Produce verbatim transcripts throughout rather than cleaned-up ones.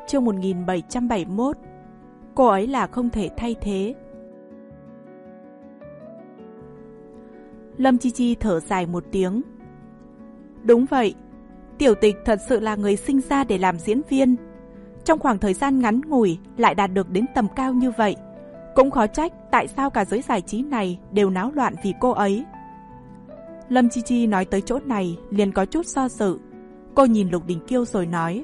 chương một nghìn bảy trăm bảy mươi mốt. Cô ấy là không thể thay thế. Lâm Chi Chi thở dài một tiếng. Đúng vậy, Tiểu Tịch thật sự là người sinh ra để làm diễn viên. Trong khoảng thời gian ngắn ngủi lại đạt được đến tầm cao như vậy, cũng khó trách tại sao cả giới giải trí này đều náo loạn vì cô ấy. Lâm Chi Chi nói tới chỗ này liền có chút do dự. Cô nhìn Lục Đình Kiêu rồi nói: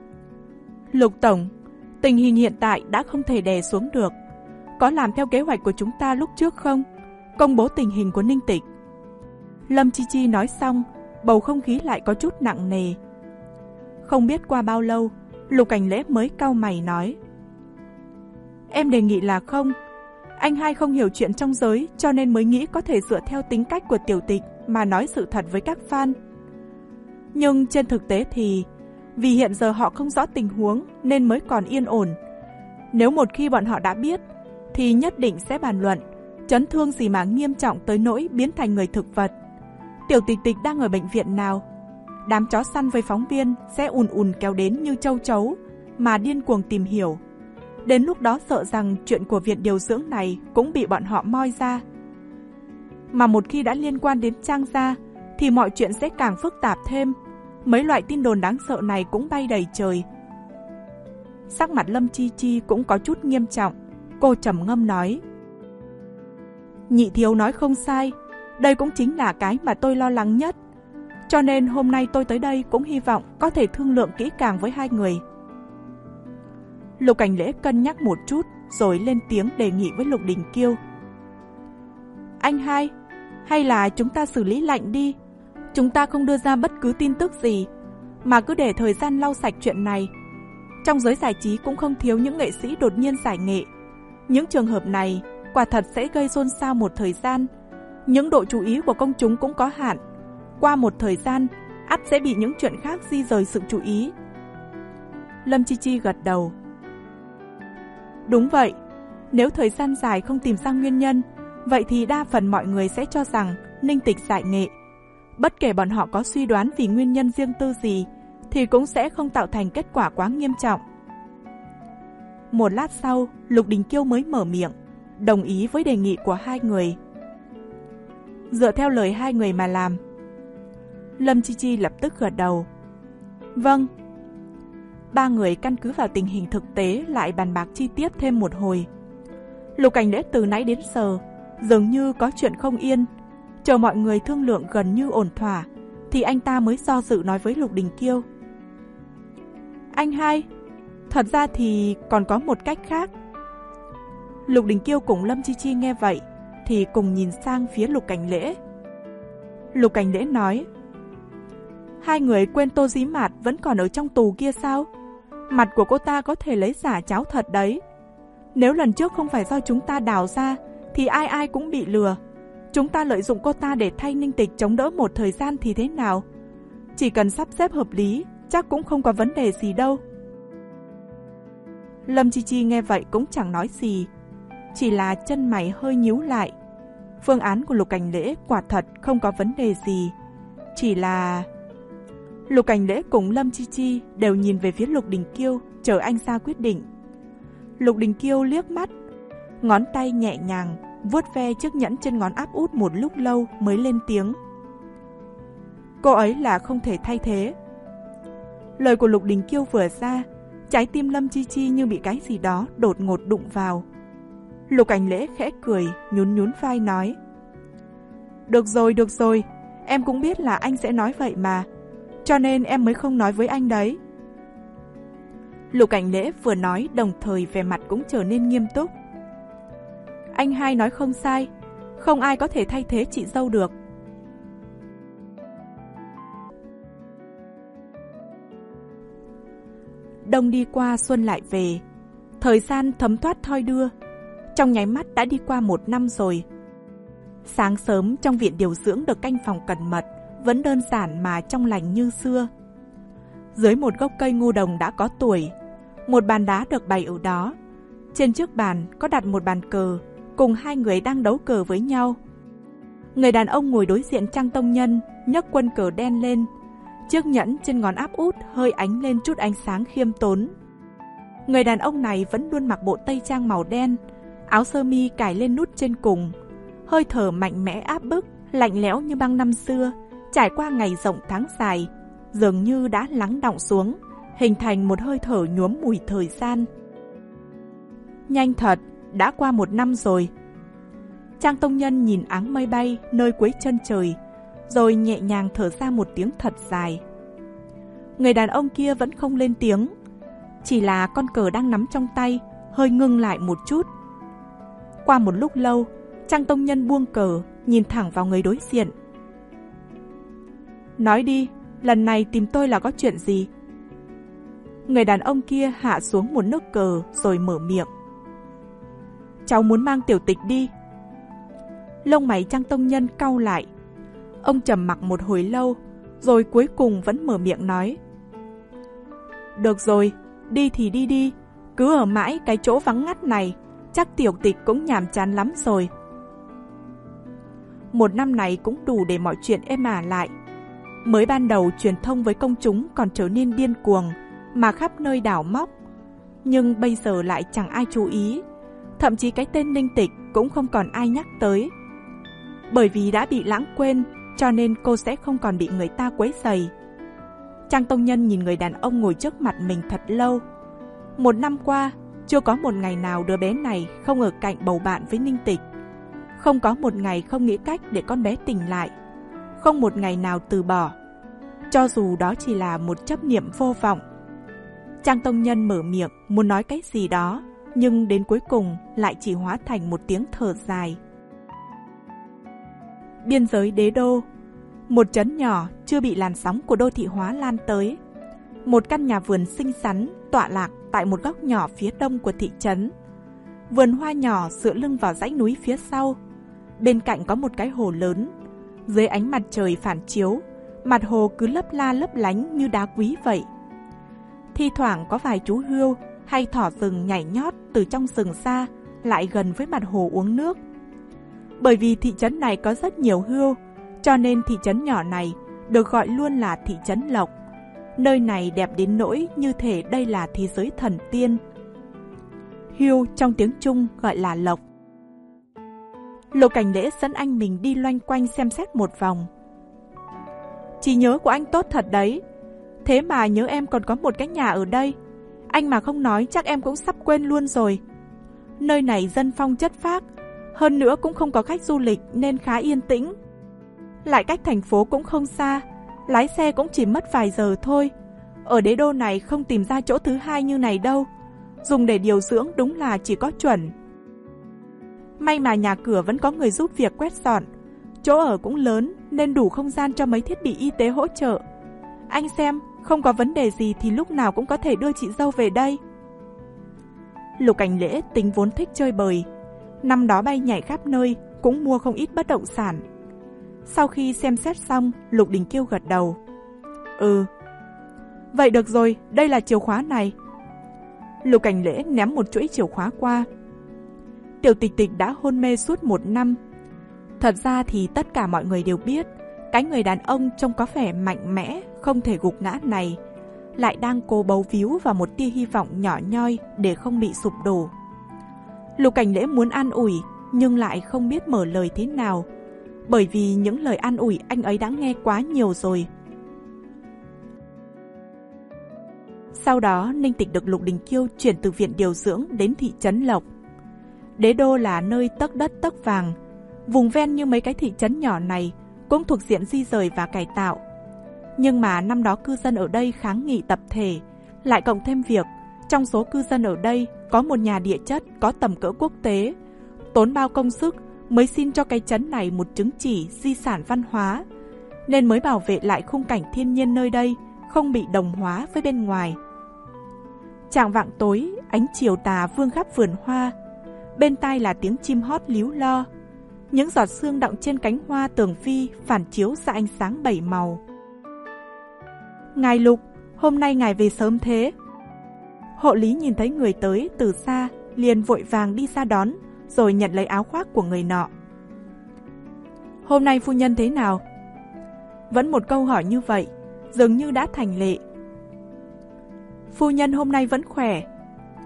Lục Tổng, tình hình hiện tại đã không thể đè xuống được. Có làm theo kế hoạch của chúng ta lúc trước không? Công bố tình hình của Ninh Tịch. Lâm Chi Chi nói xong, bầu không khí lại có chút nặng nề. Không biết qua bao lâu, Lục Cảnh Lễ mới cau mày nói: Em đề nghị là không. Anh hai không hiểu chuyện trong giới, cho nên mới nghĩ có thể dựa theo tính cách của Tiểu Tịch mà nói sự thật với các fan. Nhưng trên thực tế thì vì hiện giờ họ không rõ tình huống nên mới còn yên ổn. Nếu một khi bọn họ đã biết thì nhất định sẽ bàn luận, chấn thương gì mà nghiêm trọng tới nỗi biến thành người thực vật. Tiểu Tịch Tịch đang ở bệnh viện nào? Đám chó săn với phóng viên sẽ ùn ùn kéo đến như châu chấu mà điên cuồng tìm hiểu. Đến lúc đó sợ rằng chuyện của viện điều dưỡng này cũng bị bọn họ moi ra. Mà một khi đã liên quan đến Trang gia thì mọi chuyện sẽ càng phức tạp thêm. Mấy loại tin đồn đáng sợ này cũng bay đầy trời. Sắc mặt Lâm Chi Chi cũng có chút nghiêm trọng. Cô trầm ngâm nói: Nhị thiếu nói không sai, đây cũng chính là cái mà tôi lo lắng nhất. Cho nên hôm nay tôi tới đây cũng hy vọng có thể thương lượng kỹ càng với hai người. Lục Cảnh Lễ cân nhắc một chút rồi lên tiếng đề nghị với Lục Đình Kiêu: Anh hai, hay là chúng ta xử lý lạnh đi. Chúng ta không đưa ra bất cứ tin tức gì, mà cứ để thời gian lau sạch chuyện này. Trong giới giải trí cũng không thiếu những nghệ sĩ đột nhiên giải nghệ. Những trường hợp này quả thật sẽ gây xôn xao một thời gian. Những độ chú ý của công chúng cũng có hạn. Qua một thời gian, ắt sẽ bị những chuyện khác di rời sự chú ý. Lâm Chi Chi gật đầu. Đúng vậy, nếu thời gian dài không tìm ra nguyên nhân, vậy thì đa phần mọi người sẽ cho rằng Ninh Tịch giải nghệ. Bất kể bọn họ có suy đoán vì nguyên nhân riêng tư gì, thì cũng sẽ không tạo thành kết quả quá nghiêm trọng. Một lát sau, Lục Đình Kiêu mới mở miệng, đồng ý với đề nghị của hai người. Dựa theo lời hai người mà làm. Lâm Chi Chi lập tức gật đầu. Vâng. Ba người căn cứ vào tình hình thực tế lại bàn bạc chi tiết thêm một hồi. Lục Cảnh Lễ từ nãy đến giờ dường như có chuyện không yên. Chờ mọi người thương lượng gần như ổn thỏa thì anh ta mới do dự nói với Lục Đình Kiêu: Anh hai, thật ra thì còn có một cách khác. Lục Đình Kiêu cùng Lâm Chi Chi nghe vậy thì cùng nhìn sang phía Lục Cảnh Lễ. Lục Cảnh Lễ nói: Hai người quên Tô Dĩ Mạt vẫn còn ở trong tù kia sao? Mặt của cô ta có thể lấy giả cháo thật đấy. Nếu lần trước không phải do chúng ta đào ra thì ai ai cũng bị lừa. Chúng ta lợi dụng cô ta để thay Ninh Tịch chống đỡ một thời gian thì thế nào? Chỉ cần sắp xếp hợp lý, chắc cũng không có vấn đề gì đâu. Lâm Chi Chi nghe vậy cũng chẳng nói gì, chỉ là chân mày hơi nhíu lại. Phương án của Lục Cảnh Lễ quả thật không có vấn đề gì, chỉ là... Lục Cảnh Lễ cùng Lâm Chi Chi đều nhìn về phía Lục Đình Kiêu, chờ anh ra quyết định. Lục Đình Kiêu liếc mắt, ngón tay nhẹ nhàng vuốt ve chiếc nhẫn trên ngón áp út một lúc lâu mới lên tiếng: Cô ấy là không thể thay thế. Lời của Lục Đình Kiêu vừa ra, trái tim Lâm Chi Chi như bị cái gì đó đột ngột đụng vào. Lục Cảnh Lễ khẽ cười, nhún nhún vai nói: Được rồi, được rồi, em cũng biết là anh sẽ nói vậy mà, cho nên em mới không nói với anh đấy. Lục Cảnh Lễ vừa nói đồng thời vẻ mặt cũng trở nên nghiêm túc. Anh hai nói không sai, không ai có thể thay thế chị dâu được. Đông đi qua xuân lại về, thời gian thấm thoát thoi đưa, trong nháy mắt đã đi qua một năm rồi. Sáng sớm trong viện điều dưỡng được canh phòng cẩn mật, vẫn đơn giản mà trong lành như xưa. Dưới một gốc cây ngô đồng đã có tuổi, một bàn đá được bày ở đó. Trên chiếc bàn có đặt một bàn cờ, cùng hai người đang đấu cờ với nhau. Người đàn ông ngồi đối diện Trang Tông Nhân nhấc quân cờ đen lên, chiếc nhẫn trên ngón áp út hơi ánh lên chút ánh sáng khiêm tốn. Người đàn ông này vẫn luôn mặc bộ tây trang màu đen, áo sơ mi cài lên nút trên cùng, hơi thở mạnh mẽ áp bức, lạnh lẽo như băng năm xưa, trải qua ngày rộng tháng dài, dường như đã lắng đọng xuống, hình thành một hơi thở nhuốm mùi thời gian. Nhanh thật, đã qua một năm rồi. Trang tông nhân nhìn áng mây bay nơi cuối chân trời, rồi nhẹ nhàng thở ra một tiếng thật dài. Người đàn ông kia vẫn không lên tiếng, chỉ là con cờ đang nắm trong tay hơi ngưng lại một chút. Qua một lúc lâu, Trang tông nhân buông cờ, nhìn thẳng vào người đối diện. Nói đi, lần này tìm tôi là có chuyện gì? Người đàn ông kia hạ xuống một nước cờ rồi mở miệng. Cháu muốn mang Tiểu Tịch đi. Lông mày Trang tông nhân cau lại. Ông trầm mặc một hồi lâu, rồi cuối cùng vẫn mở miệng nói. Được rồi, đi thì đi đi, cứ ở mãi cái chỗ vắng ngắt này, chắc Tiểu Tịch cũng nhàm chán lắm rồi. Một năm này cũng đủ để mọi chuyện êm ả lại. Mới ban đầu truyền thông với công chúng còn trở nên điên cuồng, mà khắp nơi đào móc. Nhưng bây giờ lại chẳng ai chú ý, thậm chí cái tên Ninh Tịch cũng không còn ai nhắc tới. Bởi vì đã bị lãng quên, cho nên cô sẽ không còn bị người ta quấy rầy. Trang tông nhân nhìn người đàn ông ngồi trước mặt mình thật lâu. Một năm qua, chưa có một ngày nào đứa bé này không ở cạnh bầu bạn với Ninh Tịch. Không có một ngày không nghĩ cách để con bé tỉnh lại. Không một ngày nào từ bỏ, cho dù đó chỉ là một chấp niệm vô vọng. Trang tông nhân mở miệng muốn nói cái gì đó, nhưng đến cuối cùng lại chỉ hóa thành một tiếng thở dài. Biên giới đế đô, một trấn nhỏ chưa bị làn sóng của đô thị hóa lan tới. Một căn nhà vườn xinh xắn tọa lạc tại một góc nhỏ phía đông của thị trấn. Vườn hoa nhỏ dựa lưng vào dãy núi phía sau. Bên cạnh có một cái hồ lớn. Dưới ánh mặt trời phản chiếu, mặt hồ cứ lấp la lấp lánh như đá quý vậy. Thi thoảng có vài chú hươu hay thỏ rừng nhảy nhót từ trong rừng xa lại gần với mặt hồ uống nước. Bởi vì thị trấn này có rất nhiều hươu, cho nên thị trấn nhỏ này được gọi luôn là thị trấn Lộc. Nơi này đẹp đến nỗi như thể đây là thế giới thần tiên. Hươu trong tiếng Trung gọi là lộc. Lục Cảnh Lễ dẫn anh mình đi loanh quanh xem xét một vòng. Trí nhớ của anh tốt thật đấy. Thế mà nhớ em còn có một cái nhà ở đây. Anh mà không nói chắc em cũng sắp quên luôn rồi. Nơi này dân phong chất phác, hơn nữa cũng không có khách du lịch nên khá yên tĩnh. Lại cách thành phố cũng không xa, lái xe cũng chỉ mất vài giờ thôi. Ở đế đô này không tìm ra chỗ thứ hai như này đâu. Dùng để điều dưỡng đúng là chỉ có chuẩn. May mà nhà cửa vẫn có người giúp việc quét dọn. Chỗ ở cũng lớn nên đủ không gian cho mấy thiết bị y tế hỗ trợ. Anh xem, không có vấn đề gì thì lúc nào cũng có thể đưa chị dâu về đây. Lục Cảnh Lễ tính vốn thích chơi bời. Năm đó bay nhảy khắp nơi, cũng mua không ít bất động sản. Sau khi xem xét xong, Lục Đình Kiêu gật đầu. Ừ. Vậy được rồi, đây là chìa khóa này. Lục Cảnh Lễ ném một chuỗi chìa khóa qua. Tiểu Tịch Tịch đã hôn mê suốt một năm. Thật ra thì tất cả mọi người đều biết, cái người đàn ông trông có vẻ mạnh mẽ, không thể gục ngã này, lại đang cố bấu víu vào một tia hy vọng nhỏ nhoi để không bị sụp đổ. Lục Cảnh Lễ muốn an ủi, nhưng lại không biết mở lời thế nào, bởi vì những lời an ủi anh ấy đã nghe quá nhiều rồi. Sau đó, Ninh Tịch được Lục Đình Kiêu chuyển từ viện điều dưỡng đến thị trấn Lộc. Đế đô là nơi tấc đất tấc vàng, vùng ven như mấy cái thị trấn nhỏ này cũng thuộc diện di rời và cải tạo. Nhưng mà năm đó cư dân ở đây kháng nghị tập thể, lại cộng thêm việc trong số cư dân ở đây có một nhà địa chất có tầm cỡ quốc tế, tốn bao công sức mới xin cho cái trấn này một chứng chỉ di sản văn hóa, nên mới bảo vệ lại khung cảnh thiên nhiên nơi đây không bị đồng hóa với bên ngoài. Chạng vạng tối, ánh chiều tà vương khắp vườn hoa, bên tai là tiếng chim hót líu lo. Những giọt sương đọng trên cánh hoa tường vi phản chiếu ra ánh sáng bảy màu. Ngài Lục, hôm nay ngài về sớm thế. Hộ lý nhìn thấy người tới từ xa, liền vội vàng đi ra đón, rồi nhận lấy áo khoác của người nọ. Hôm nay phu nhân thế nào? Vẫn một câu hỏi như vậy, dường như đã thành lệ. Phu nhân hôm nay vẫn khỏe,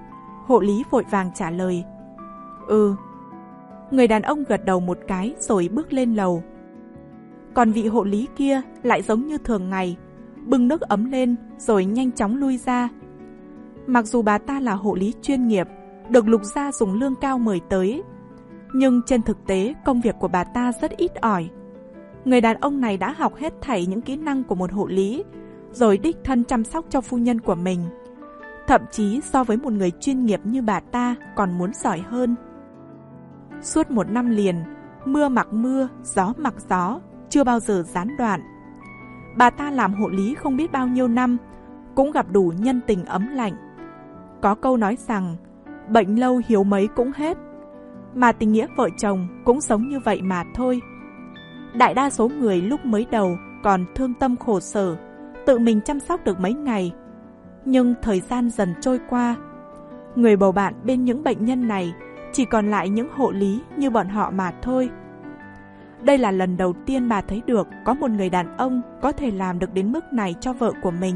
Hộ lý vội vàng trả lời. Ừ. Người đàn ông gật đầu một cái rồi bước lên lầu. Còn vị hộ lý kia lại giống như thường ngày, bưng nước ấm lên rồi nhanh chóng lui ra. Mặc dù bà ta là hộ lý chuyên nghiệp, được Lục gia dùng lương cao mời tới, nhưng trên thực tế công việc của bà ta rất ít ỏi. Người đàn ông này đã học hết thảy những kỹ năng của một hộ lý, rồi đích thân chăm sóc cho phu nhân của mình. Thậm chí so với một người chuyên nghiệp như bà ta còn muốn giỏi hơn. Suốt một năm liền, mưa mặc mưa, gió mặc gió, chưa bao giờ gián đoạn. Bà ta làm hộ lý không biết bao nhiêu năm, cũng gặp đủ nhân tình ấm lạnh. Có câu nói rằng, bệnh lâu hiếu mấy cũng hết, mà tình nghĩa vợ chồng cũng giống như vậy mà thôi. Đại đa số người lúc mới đầu còn thương tâm khổ sở, tự mình chăm sóc được mấy ngày. Nhưng thời gian dần trôi qua, người bầu bạn bên những bệnh nhân này chỉ còn lại những hộ lý như bọn họ mà thôi. Đây là lần đầu tiên bà thấy được có một người đàn ông có thể làm được đến mức này cho vợ của mình.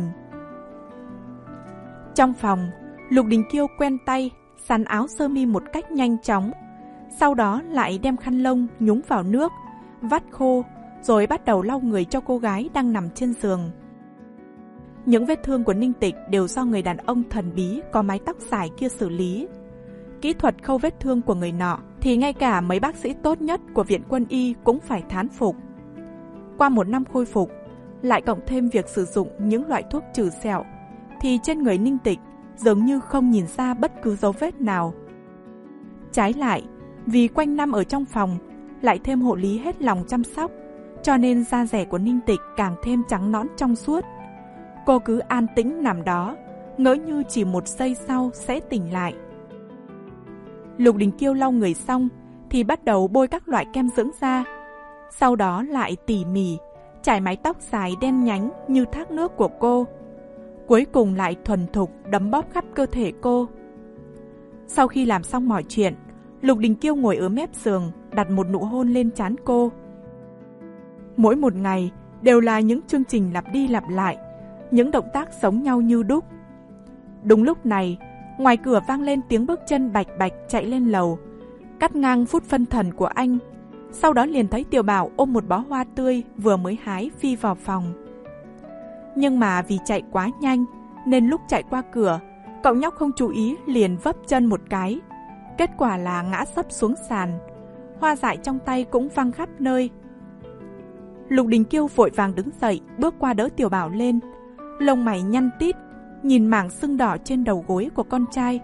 Trong phòng, Lục Đình Kiêu quen tay, sắn áo sơ mi một cách nhanh chóng, sau đó lại đem khăn lông nhúng vào nước, vắt khô, rồi bắt đầu lau người cho cô gái đang nằm trên giường. Những vết thương của Ninh Tịch đều do người đàn ông thần bí có mái tóc dài kia xử lý. Kỹ thuật khâu vết thương của người nọ thì ngay cả mấy bác sĩ tốt nhất của Viện Quân y cũng phải thán phục. Qua một năm khôi phục, lại cộng thêm việc sử dụng những loại thuốc trừ sẹo, thì trên người Ninh Tịch dường như không nhìn ra bất cứ dấu vết nào. Trái lại, vì quanh năm ở trong phòng, lại thêm hộ lý hết lòng chăm sóc, cho nên da dẻ của Ninh Tịch càng thêm trắng nõn trong suốt. Cô cứ an tĩnh nằm đó, ngỡ như chỉ một giây sau sẽ tỉnh lại. Lục Đình Kiêu lau người xong thì bắt đầu bôi các loại kem dưỡng da, sau đó lại tỉ mỉ trải mái tóc dài đen nhánh như thác nước của cô, cuối cùng lại thuần thục đấm bóp khắp cơ thể cô. Sau khi làm xong mọi chuyện, Lục Đình Kiêu ngồi ở mép giường đặt một nụ hôn lên trán cô. Mỗi một ngày đều là những chương trình lặp đi lặp lại, những động tác giống nhau như đúc. Đúng lúc này, ngoài cửa vang lên tiếng bước chân bạch bạch chạy lên lầu, cắt ngang phút phân thần của anh. Sau đó liền thấy Tiểu Bảo ôm một bó hoa tươi vừa mới hái phi vào phòng. Nhưng mà vì chạy quá nhanh nên lúc chạy qua cửa, cậu nhóc không chú ý liền vấp chân một cái. Kết quả là ngã sấp xuống sàn, hoa dại trong tay cũng văng khắp nơi. Lục Đình Kiêu vội vàng đứng dậy bước qua đỡ Tiểu Bảo lên, lông mày nhăn tít, nhìn mảng sưng đỏ trên đầu gối của con trai.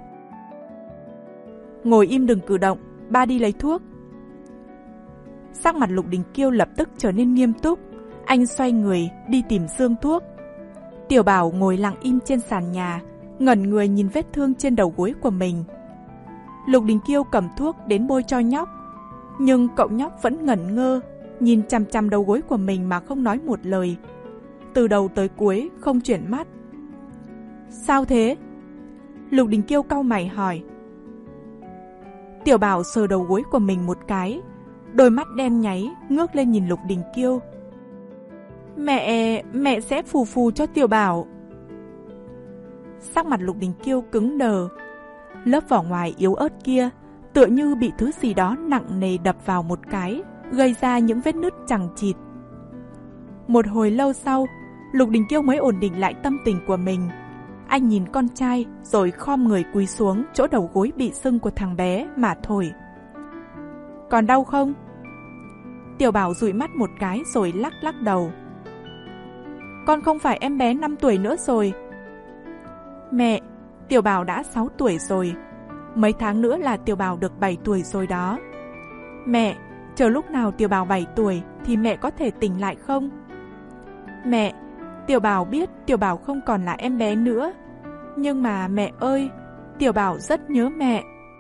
Ngồi im đừng cử động, ba đi lấy thuốc. Sắc mặt Lục Đình Kiêu lập tức trở nên nghiêm túc, anh xoay người đi tìm xương thuốc. Tiểu Bảo ngồi lặng im trên sàn nhà, ngẩn người nhìn vết thương trên đầu gối của mình. Lục Đình Kiêu cầm thuốc đến bôi cho nhóc, nhưng cậu nhóc vẫn ngẩn ngơ, nhìn chằm chằm đầu gối của mình mà không nói một lời. Từ đầu tới cuối không chuyển mắt. Sao thế? Lục Đình Kiêu cau mày hỏi. Tiểu Bảo sờ đầu gối của mình một cái, đôi mắt đen nháy ngước lên nhìn Lục Đình Kiêu. Mẹ, mẹ sẽ phù phù cho Tiểu Bảo. Sắc mặt Lục Đình Kiêu cứng đờ, lớp vỏ ngoài yếu ớt kia tựa như bị thứ gì đó nặng nề đập vào một cái, gây ra những vết nứt chằng chịt. Một hồi lâu sau, Lục Đình Kiêu mới ổn định lại tâm tình của mình. Anh nhìn con trai rồi khom người cúi xuống chỗ đầu gối bị sưng của thằng bé mà thổi. Còn đau không? Tiểu Bảo dụi mắt một cái rồi lắc lắc đầu. Con không phải em bé năm tuổi nữa rồi. Mẹ, Tiểu Bảo đã sáu tuổi rồi. Mấy tháng nữa là Tiểu Bảo được bảy tuổi rồi đó. Mẹ, chờ lúc nào Tiểu Bảo bảy tuổi thì mẹ có thể tỉnh lại không? Mẹ, Tiểu Bảo biết Tiểu Bảo không còn là em bé nữa. Nhưng mà mẹ ơi, Tiểu Bảo rất nhớ mẹ.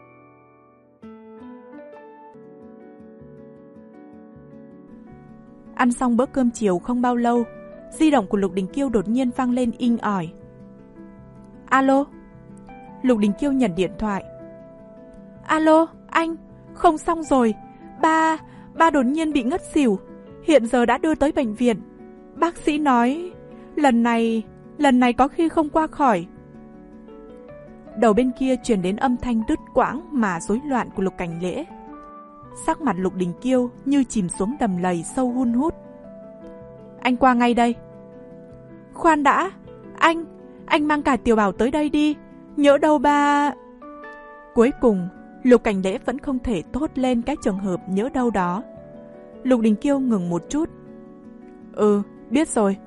Ăn xong bữa cơm chiều không bao lâu, di động của Lục Đình Kiêu đột nhiên vang lên inh ỏi. Alo? Lục Đình Kiêu nhận điện thoại. Alo, anh, không xong rồi. Ba, ba đột nhiên bị ngất xỉu. Hiện giờ đã đưa tới bệnh viện. Bác sĩ nói, lần này, lần này có khi không qua khỏi. Đầu bên kia truyền đến âm thanh đứt quãng mà rối loạn của Lục Cảnh Lễ. Sắc mặt Lục Đình Kiêu như chìm xuống đầm lầy sâu hun hút. Anh qua ngay đây. Khoan đã, anh, anh mang cả Tiểu Bảo tới đây đi, nhỡ đâu ba... Cuối cùng, Lục Cảnh Lễ vẫn không thể thốt lên cái trường hợp nhỡ đâu đó. Lục Đình Kiêu ngừng một chút. Ừ, biết rồi.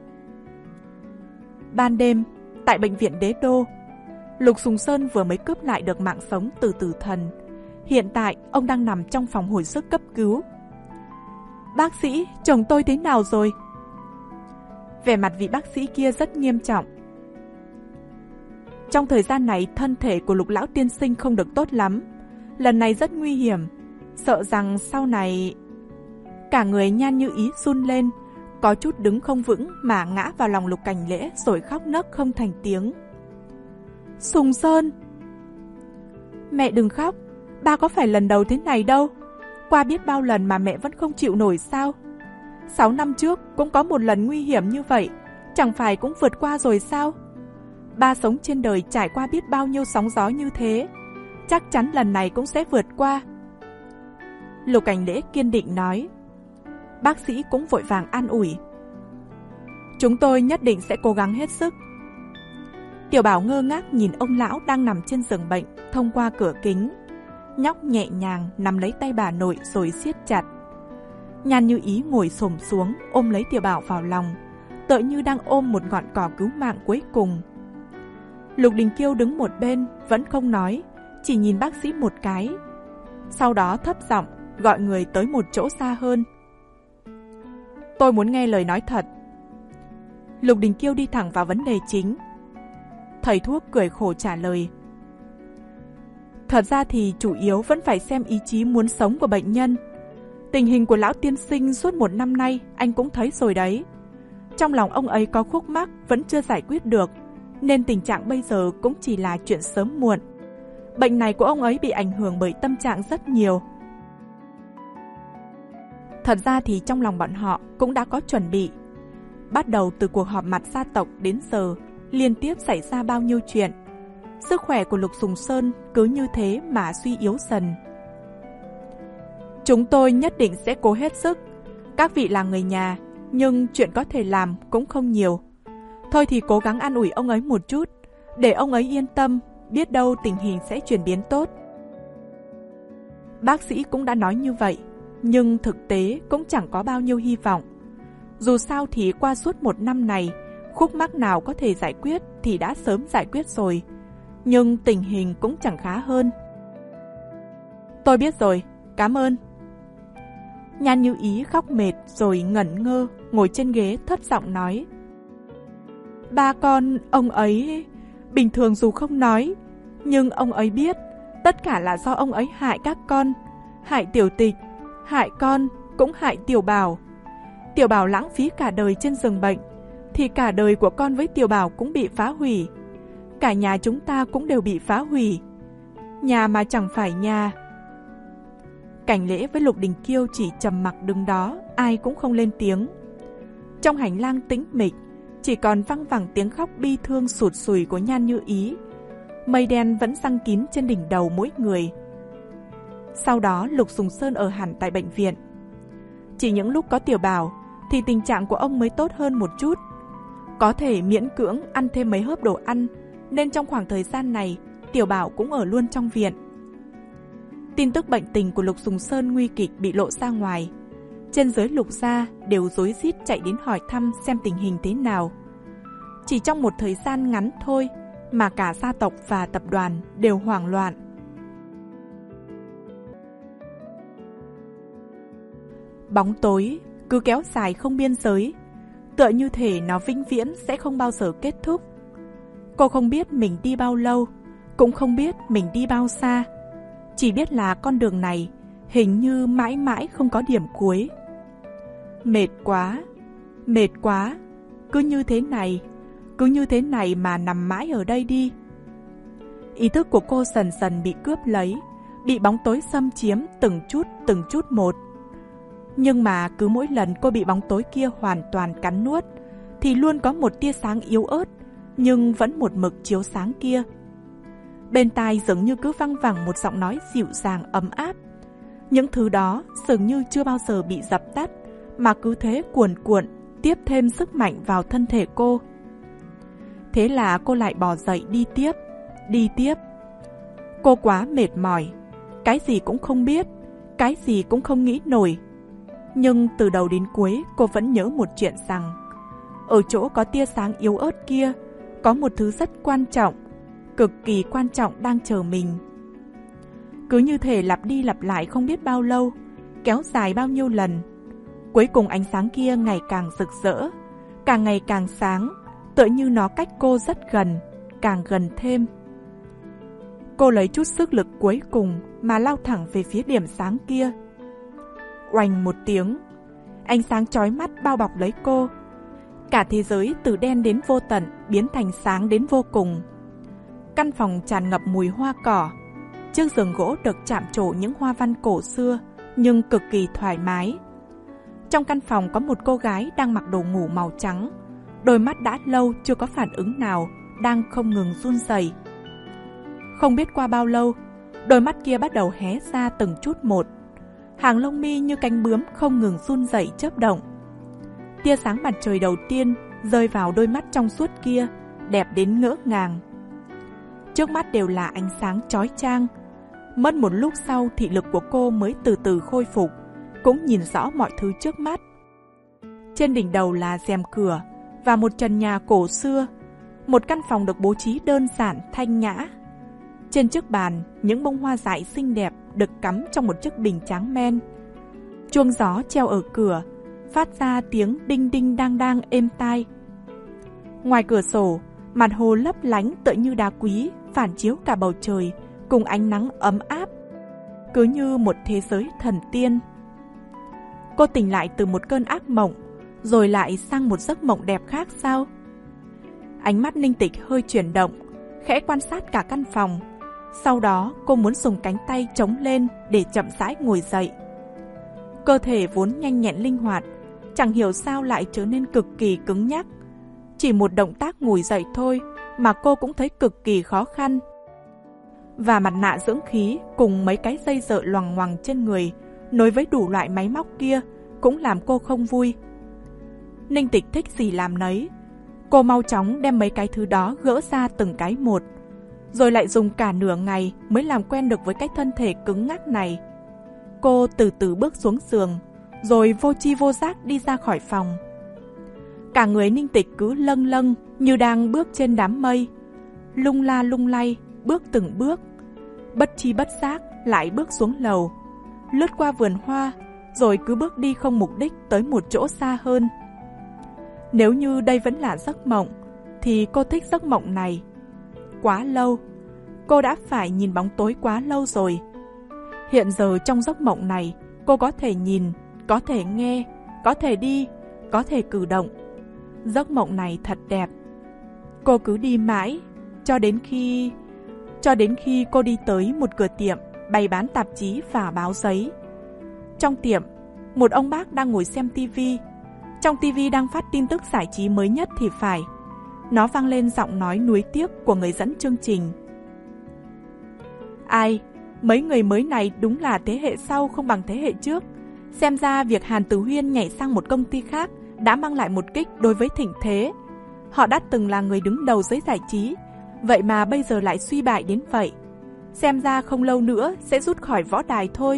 Ban đêm, tại bệnh viện Đế Đô, Lục Sùng Sơn vừa mới cướp lại được mạng sống từ tử thần. Hiện tại, ông đang nằm trong phòng hồi sức cấp cứu. Bác sĩ, chồng tôi thế nào rồi? Vẻ mặt vị bác sĩ kia rất nghiêm trọng. Trong thời gian này, thân thể của Lục lão tiên sinh không được tốt lắm. Lần này rất nguy hiểm. Sợ rằng sau này... Cả người Nhan Như Ý run lên, có chút đứng không vững mà ngã vào lòng Lục Cảnh Lễ rồi khóc nấc không thành tiếng. Sùng Sơn! Mẹ đừng khóc, ba có phải lần đầu thế này đâu. Qua biết bao lần mà mẹ vẫn không chịu nổi sao? Sáu năm trước cũng có một lần nguy hiểm như vậy, chẳng phải cũng vượt qua rồi sao? Ba sống trên đời trải qua biết bao nhiêu sóng gió như thế, chắc chắn lần này cũng sẽ vượt qua. Lục Cảnh Lễ kiên định nói. Bác sĩ cũng vội vàng an ủi. Chúng tôi nhất định sẽ cố gắng hết sức. Tiểu Bảo ngơ ngác nhìn ông lão đang nằm trên giường bệnh thông qua cửa kính. Nhóc nhẹ nhàng nắm lấy tay bà nội rồi siết chặt. Nhan Như Ý ngồi xổm xuống ôm lấy Tiểu Bảo vào lòng, tựa như đang ôm một ngọn cỏ cứu mạng cuối cùng. Lục Đình Kiêu đứng một bên vẫn không nói, chỉ nhìn bác sĩ một cái. Sau đó thấp giọng gọi người tới một chỗ xa hơn. Tôi muốn nghe lời nói thật. Lục Đình Kiêu đi thẳng vào vấn đề chính. Thầy thuốc cười khổ trả lời. Thật ra thì chủ yếu vẫn phải xem ý chí muốn sống của bệnh nhân. Tình hình của lão tiên sinh suốt một năm nay anh cũng thấy rồi đấy. Trong lòng ông ấy có khúc mắc vẫn chưa giải quyết được, nên tình trạng bây giờ cũng chỉ là chuyện sớm muộn. Bệnh này của ông ấy bị ảnh hưởng bởi tâm trạng rất nhiều. Thật ra thì trong lòng bọn họ cũng đã có chuẩn bị. Bắt đầu từ cuộc họp mặt gia tộc đến giờ, liên tiếp xảy ra bao nhiêu chuyện. Sức khỏe của Lục Sùng Sơn cứ như thế mà suy yếu dần. Chúng tôi nhất định sẽ cố hết sức. Các vị là người nhà, nhưng chuyện có thể làm cũng không nhiều. Thôi thì cố gắng an ủi ông ấy một chút, để ông ấy yên tâm, biết đâu tình hình sẽ chuyển biến tốt. Bác sĩ cũng đã nói như vậy, nhưng thực tế cũng chẳng có bao nhiêu hy vọng. Dù sao thì qua suốt một năm này, khúc mắc nào có thể giải quyết thì đã sớm giải quyết rồi, nhưng tình hình cũng chẳng khá hơn. Tôi biết rồi, cảm ơn. Nhan Như Ý khóc mệt rồi ngẩn ngơ, ngồi trên ghế thất giọng nói. Ba con, ông ấy, bình thường dù không nói, nhưng ông ấy biết, tất cả là do ông ấy hại các con, hại Tiểu Tịch, hại con, cũng hại Tiểu Bảo. Tiểu Bảo lãng phí cả đời trên giường bệnh, thì cả đời của con với Tiểu Bảo cũng bị phá hủy. Cả nhà chúng ta cũng đều bị phá hủy. Nhà mà chẳng phải nhà. Cảnh Lễ với Lục Đình Kiêu chỉ trầm mặc đứng đó, ai cũng không lên tiếng. Trong hành lang tĩnh mịch, chỉ còn văng vẳng tiếng khóc bi thương sụt sùi của Nhan Như Ý. Mây đen vẫn giăng kín trên đỉnh đầu mỗi người. Sau đó Lục Sùng Sơn ở hẳn tại bệnh viện. Chỉ những lúc có Tiểu Bảo thì tình trạng của ông mới tốt hơn một chút. Có thể miễn cưỡng ăn thêm mấy hớp đồ ăn, nên trong khoảng thời gian này Tiểu Bảo cũng ở luôn trong viện. Tin tức bệnh tình của Lục Sùng Sơn nguy kịch bị lộ ra ngoài. Trên dưới Lục gia đều rối rít chạy đến hỏi thăm xem tình hình thế nào. Chỉ trong một thời gian ngắn thôi mà cả gia tộc và tập đoàn đều hoảng loạn. Bóng tối cứ kéo dài không biên giới, tựa như thể nó vĩnh viễn sẽ không bao giờ kết thúc. Cô không biết mình đi bao lâu, cũng không biết mình đi bao xa. Chỉ biết là con đường này hình như mãi mãi không có điểm cuối. Mệt quá, mệt quá, cứ như thế này, cứ như thế này mà nằm mãi ở đây đi. Ý thức của cô dần dần bị cướp lấy, bị bóng tối xâm chiếm từng chút từng chút một. Nhưng mà cứ mỗi lần cô bị bóng tối kia hoàn toàn cắn nuốt, thì luôn có một tia sáng yếu ớt, nhưng vẫn một mực chiếu sáng kia. Bên tai dường như cứ văng vẳng một giọng nói dịu dàng ấm áp. Những thứ đó dường như chưa bao giờ bị dập tắt, mà cứ thế cuồn cuộn, tiếp thêm sức mạnh vào thân thể cô. Thế là cô lại bò dậy đi tiếp, đi tiếp. Cô quá mệt mỏi, cái gì cũng không biết, cái gì cũng không nghĩ nổi. Nhưng từ đầu đến cuối cô vẫn nhớ một chuyện rằng, ở chỗ có tia sáng yếu ớt kia, có một thứ rất quan trọng, cực kỳ quan trọng đang chờ mình. Cứ như thể lặp đi lặp lại không biết bao lâu, kéo dài bao nhiêu lần. Cuối cùng ánh sáng kia ngày càng rực rỡ, càng ngày càng sáng, tựa như nó cách cô rất gần, càng gần thêm. Cô lấy chút sức lực cuối cùng mà lao thẳng về phía điểm sáng kia. Oành một tiếng, ánh sáng chói mắt bao bọc lấy cô. Cả thế giới từ đen đến vô tận biến thành sáng đến vô cùng. Căn phòng tràn ngập mùi hoa cỏ. Chiếc giường gỗ được chạm trổ những hoa văn cổ xưa nhưng cực kỳ thoải mái. Trong căn phòng có một cô gái đang mặc đồ ngủ màu trắng. Đôi mắt đã lâu chưa có phản ứng nào, đang không ngừng run rẩy. Không biết qua bao lâu, đôi mắt kia bắt đầu hé ra từng chút một. Hàng lông mi như cánh bướm không ngừng run rẩy chớp động. Tia sáng mặt trời đầu tiên rơi vào đôi mắt trong suốt kia, đẹp đến ngỡ ngàng. Trước mắt đều là ánh sáng chói chang. Mất một lúc sau thị lực của cô mới từ từ khôi phục, cũng nhìn rõ mọi thứ trước mắt. Trên đỉnh đầu là rèm cửa và một trần nhà cổ xưa. Một căn phòng được bố trí đơn giản, thanh nhã. Trên chiếc bàn, những bông hoa dại xinh đẹp được cắm trong một chiếc bình tráng men. Chuông gió treo ở cửa, phát ra tiếng đinh đinh đang đang êm tai. Ngoài cửa sổ, mặt hồ lấp lánh tựa như đá quý, phản chiếu cả bầu trời cùng ánh nắng ấm áp, cứ như một thế giới thần tiên. Cô tỉnh lại từ một cơn ác mộng, rồi lại sang một giấc mộng đẹp khác sao? Ánh mắt Ninh Tịch hơi chuyển động, khẽ quan sát cả căn phòng. Sau đó cô muốn dùng cánh tay chống lên để chậm rãi ngồi dậy. Cơ thể vốn nhanh nhẹn linh hoạt, chẳng hiểu sao lại trở nên cực kỳ cứng nhắc. Chỉ một động tác ngồi dậy thôi mà cô cũng thấy cực kỳ khó khăn. Và mặt nạ dưỡng khí cùng mấy cái dây dợ loằng ngoằng trên người, nối với đủ loại máy móc kia, cũng làm cô không vui. Ninh Tịch thích gì làm nấy. Cô mau chóng đem mấy cái thứ đó gỡ ra từng cái một, rồi lại dùng cả nửa ngày mới làm quen được với cái thân thể cứng ngắc này. Cô từ từ bước xuống giường, rồi vô tri vô giác đi ra khỏi phòng. Cả người Ninh Tịch cứ lâng lâng như đang bước trên đám mây, lung la lung lay, bước từng bước. Bất chi bất giác lại bước xuống lầu, lướt qua vườn hoa, rồi cứ bước đi không mục đích tới một chỗ xa hơn. Nếu như đây vẫn là giấc mộng, thì cô thích giấc mộng này. Quá lâu, cô đã phải nhìn bóng tối quá lâu rồi. Hiện giờ trong giấc mộng này, cô có thể nhìn, có thể nghe, có thể đi, có thể cử động. Giấc mộng này thật đẹp. Cô cứ đi mãi, cho đến khi... Cho đến khi cô đi tới một cửa tiệm bày bán tạp chí và báo giấy. Trong tiệm, một ông bác đang ngồi xem tivi. Trong tivi đang phát tin tức giải trí mới nhất thì phải. Nó vang lên giọng nói nuối tiếc của người dẫn chương trình. Ai, mấy người mới này đúng là thế hệ sau không bằng thế hệ trước. Xem ra việc Hàn Tử Huyên nhảy sang một công ty khác đã mang lại một kích đối với thịnh thế. Họ đã từng là người đứng đầu giới giải trí, vậy mà bây giờ lại suy bại đến vậy. Xem ra không lâu nữa sẽ rút khỏi võ đài thôi.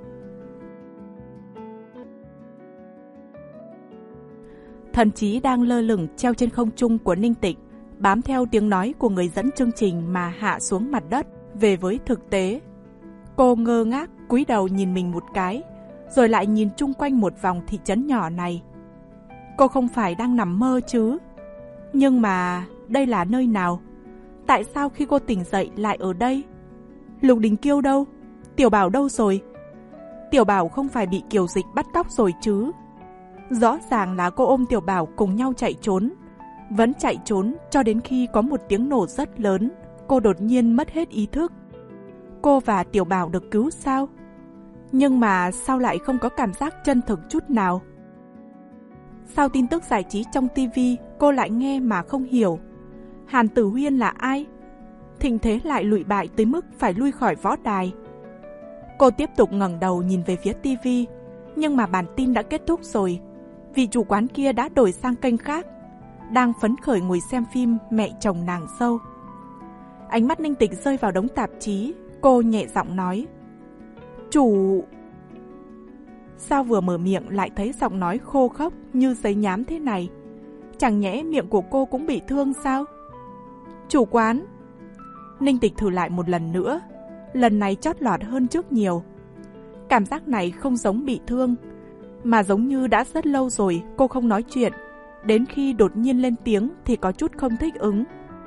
Thần trí đang lơ lửng treo trên không trung của Ninh Tịch, bám theo tiếng nói của người dẫn chương trình mà hạ xuống mặt đất về với thực tế. Cô ngơ ngác cúi đầu nhìn mình một cái, rồi lại nhìn chung quanh một vòng thị trấn nhỏ này. Cô không phải đang nằm mơ chứ? Nhưng mà đây là nơi nào? Tại sao khi cô tỉnh dậy lại ở đây? Lục Đình Kiêu đâu? Tiểu Bảo đâu rồi? Tiểu Bảo không phải bị Kiều Dịch bắt cóc rồi chứ? Rõ ràng là cô ôm Tiểu Bảo cùng nhau chạy trốn. Vẫn chạy trốn cho đến khi có một tiếng nổ rất lớn, cô đột nhiên mất hết ý thức. Cô và Tiểu Bảo được cứu sao? Nhưng mà sao lại không có cảm giác chân thực chút nào? Sao tin tức giải trí trong tivi cô lại nghe mà không hiểu? Hàn Tử Huyên là ai? thịnh thế lại lụi bại tới mức phải lui khỏi võ đài. Cô tiếp tục ngẩng đầu nhìn về phía tivi, nhưng mà bản tin đã kết thúc rồi. Vị chủ quán kia đã đổi sang kênh khác, đang phấn khởi ngồi xem phim Mẹ chồng nàng dâu. Ánh mắt Ninh Tịch rơi vào đống tạp chí, cô nhẹ giọng nói: Chủ... Sao vừa mở miệng lại thấy giọng nói khô khốc như giấy nhám thế này? Chẳng nhẽ miệng của cô cũng bị thương sao? Chủ quán. Ninh Tịch thử lại một lần nữa, lần này chót lọt hơn trước nhiều. Cảm giác này không giống bị thương, mà giống như đã rất lâu rồi cô không nói chuyện, đến khi đột nhiên lên tiếng thì có chút không thích ứng.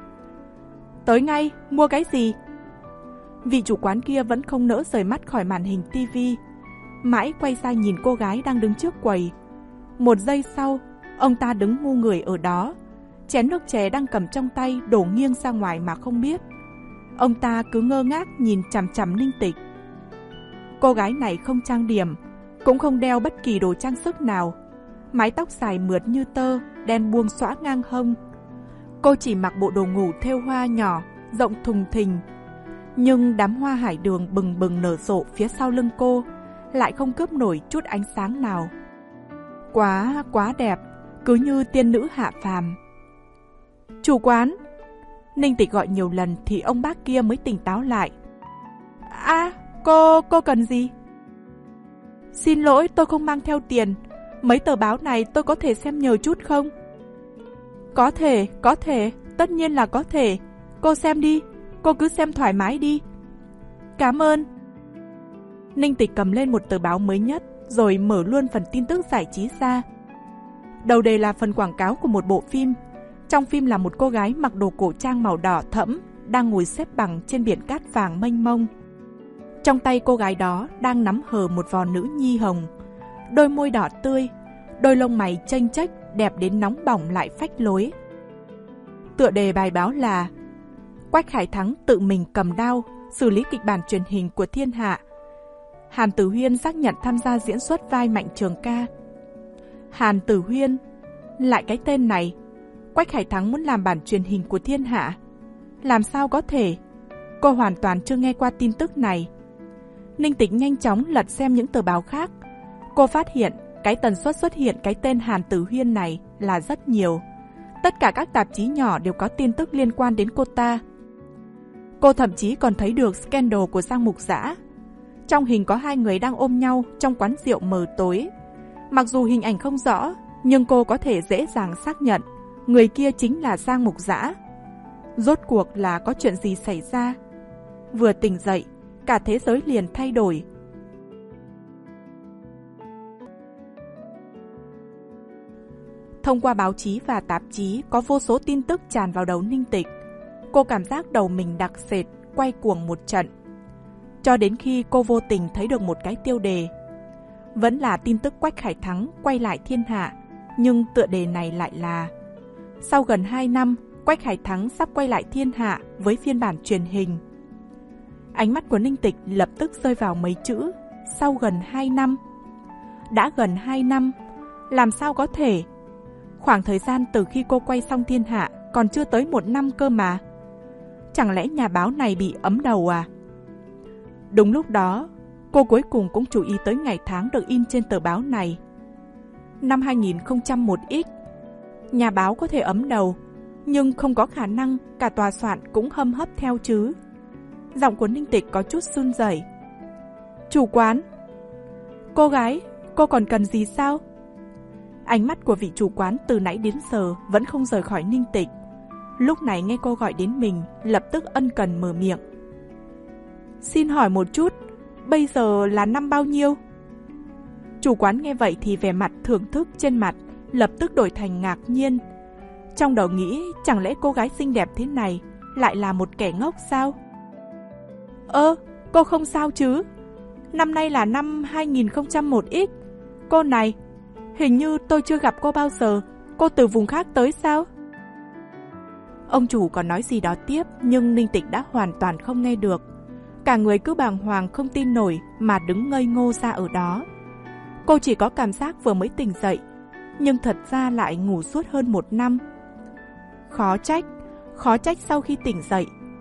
Tới ngay, mua cái gì? Vị chủ quán kia vẫn không nỡ rời mắt khỏi màn hình tivi, mãi quay ra nhìn cô gái đang đứng trước quầy. Một giây sau, ông ta đứng ngu người ở đó, chén nước chè đang cầm trong tay đổ nghiêng ra ngoài mà không biết. Ông ta cứ ngơ ngác nhìn chằm chằm Ninh Tịch. Cô gái này không trang điểm, cũng không đeo bất kỳ đồ trang sức nào, mái tóc dài mượt như tơ, đen buông xõa ngang hông. Cô chỉ mặc bộ đồ ngủ thêu hoa nhỏ, rộng thùng thình, nhưng đám hoa hải đường bừng bừng nở rộ phía sau lưng cô lại không cướp nổi chút ánh sáng nào. Quá, quá đẹp, cứ như tiên nữ hạ phàm. Chủ quán. Ninh Tịch gọi nhiều lần thì ông bác kia mới tỉnh táo lại. À, cô, cô cần gì? Xin lỗi, tôi không mang theo tiền. Mấy tờ báo này tôi có thể xem nhờ chút không? Có thể, có thể, tất nhiên là có thể. Cô xem đi, cô cứ xem thoải mái đi. Cảm ơn. Ninh Tịch cầm lên một tờ báo mới nhất, rồi mở luôn phần tin tức giải trí ra. Đầu đề là phần quảng cáo của một bộ phim. Trong phim là một cô gái mặc đồ cổ trang màu đỏ thẫm, đang ngồi xếp bằng trên biển cát vàng mênh mông. Trong tay cô gái đó đang nắm hờ một vò nữ nhi hồng, đôi môi đỏ tươi, đôi lông mày chênh chếch đẹp đến nóng bỏng lại phách lối. Tựa đề bài báo là Quách Khải Thắng tự mình cầm đao xử lý kịch bản truyền hình của Thiên Hạ. Hàn Tử Huyên xác nhận tham gia diễn xuất vai Mạnh Trường Ca. Hàn Tử Huyên, lại cái tên này. Quách Khải Thắng muốn làm bản truyền hình của Thiên Hạ. Làm sao có thể? Cô hoàn toàn chưa nghe qua tin tức này. Ninh Tịch nhanh chóng lật xem những tờ báo khác. Cô phát hiện cái tần suất xuất hiện cái tên Hàn Tử Huyên này là rất nhiều. Tất cả các tạp chí nhỏ đều có tin tức liên quan đến cô ta. Cô thậm chí còn thấy được scandal của Giang Mục Dã. Trong hình có hai người đang ôm nhau trong quán rượu mờ tối. Mặc dù hình ảnh không rõ, nhưng cô có thể dễ dàng xác nhận người kia chính là Giang Mục Dã. Rốt cuộc là có chuyện gì xảy ra? Vừa tỉnh dậy, cả thế giới liền thay đổi. Thông qua báo chí và tạp chí có vô số tin tức tràn vào đầu Ninh Tịch. Cô cảm giác đầu mình đặc sệt, quay cuồng một trận. Cho đến khi cô vô tình thấy được một cái tiêu đề. Vẫn là tin tức Quách Khải Thắng quay lại Thiên Hạ, nhưng tựa đề này lại là sau gần hai năm, Quách Khải Thắng sắp quay lại Thiên Hạ với phiên bản truyền hình. Ánh mắt của Ninh Tịch lập tức rơi vào mấy chữ sau gần hai năm. Đã gần hai năm, làm sao có thể? Khoảng thời gian từ khi cô quay xong Thiên Hạ còn chưa tới một năm cơ mà. Chẳng lẽ nhà báo này bị ấm đầu à? Đúng lúc đó, cô cuối cùng cũng chú ý tới ngày tháng được in trên tờ báo này. Năm hai nghìn không trăm một X, nhà báo có thể ấm đầu, nhưng không có khả năng cả tòa soạn cũng hâm hấp theo chứ. Giọng của Ninh Tịch có chút run rẩy. Chủ quán. Cô gái, cô còn cần gì sao? Ánh mắt của vị chủ quán từ nãy đến giờ vẫn không rời khỏi Ninh Tịch. Lúc này nghe cô gọi đến mình, lập tức ân cần mở miệng. Xin hỏi một chút, bây giờ là năm bao nhiêu? Chủ quán nghe vậy thì vẻ mặt thưởng thức trên mặt lập tức đổi thành ngạc nhiên. Trong đầu nghĩ chẳng lẽ cô gái xinh đẹp thế này lại là một kẻ ngốc sao? Ơ, cô không sao chứ? Năm nay là năm hai nghìn không trăm một X. Cô này, hình như tôi chưa gặp cô bao giờ. Cô từ vùng khác tới sao? Ông chủ còn nói gì đó tiếp, nhưng Ninh Tịch đã hoàn toàn không nghe được. Cả người cứ bàng hoàng không tin nổi mà đứng ngây ngô ra ở đó. Cô chỉ có cảm giác vừa mới tỉnh dậy, nhưng thật ra lại ngủ suốt hơn một năm. Khó trách, khó trách sau khi tỉnh dậy,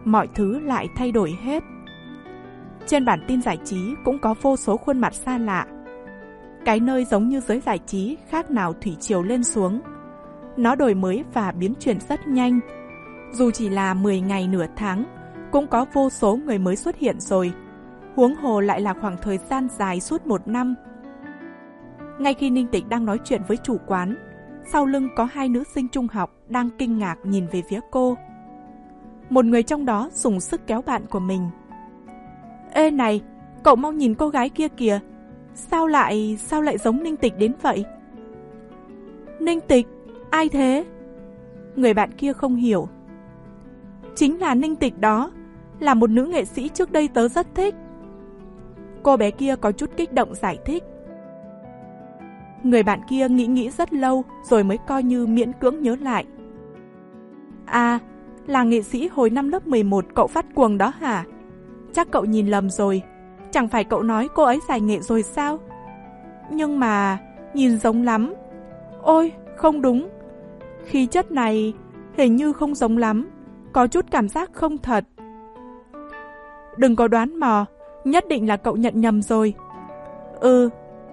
mọi thứ lại thay đổi hết. Trên bản tin giải trí cũng có vô số khuôn mặt xa lạ. Cái nơi giống như giới giải trí khác nào thủy triều lên xuống. Nó đổi mới và biến chuyển rất nhanh. Dù chỉ là mười ngày nửa tháng, cũng có vô số người mới xuất hiện rồi. Huống hồ lại là khoảng thời gian dài suốt một năm. Ngay khi Ninh Tịch đang nói chuyện với chủ quán, sau lưng có hai nữ sinh trung học đang kinh ngạc nhìn về phía cô. Một người trong đó dùng sức kéo bạn của mình. Ê này, cậu mau nhìn cô gái kia kìa. Sao lại, sao lại giống Ninh Tịch đến vậy? Ninh Tịch? Ai thế? Người bạn kia không hiểu. Chính là Ninh Tịch đó, là một nữ nghệ sĩ trước đây tớ rất thích. Cô bé kia có chút kích động giải thích. Người bạn kia nghĩ nghĩ rất lâu rồi mới coi như miễn cưỡng nhớ lại. À, là nghệ sĩ hồi năm lớp mười một cậu phát cuồng đó hả? Chắc cậu nhìn lầm rồi. Chẳng phải cậu nói cô ấy giải nghệ rồi sao? Nhưng mà nhìn giống lắm. Ôi, không đúng. Khí chất này hình như không giống lắm. Có chút cảm giác không thật. Đừng có đoán mò, nhất định là cậu nhận nhầm rồi. Ừ.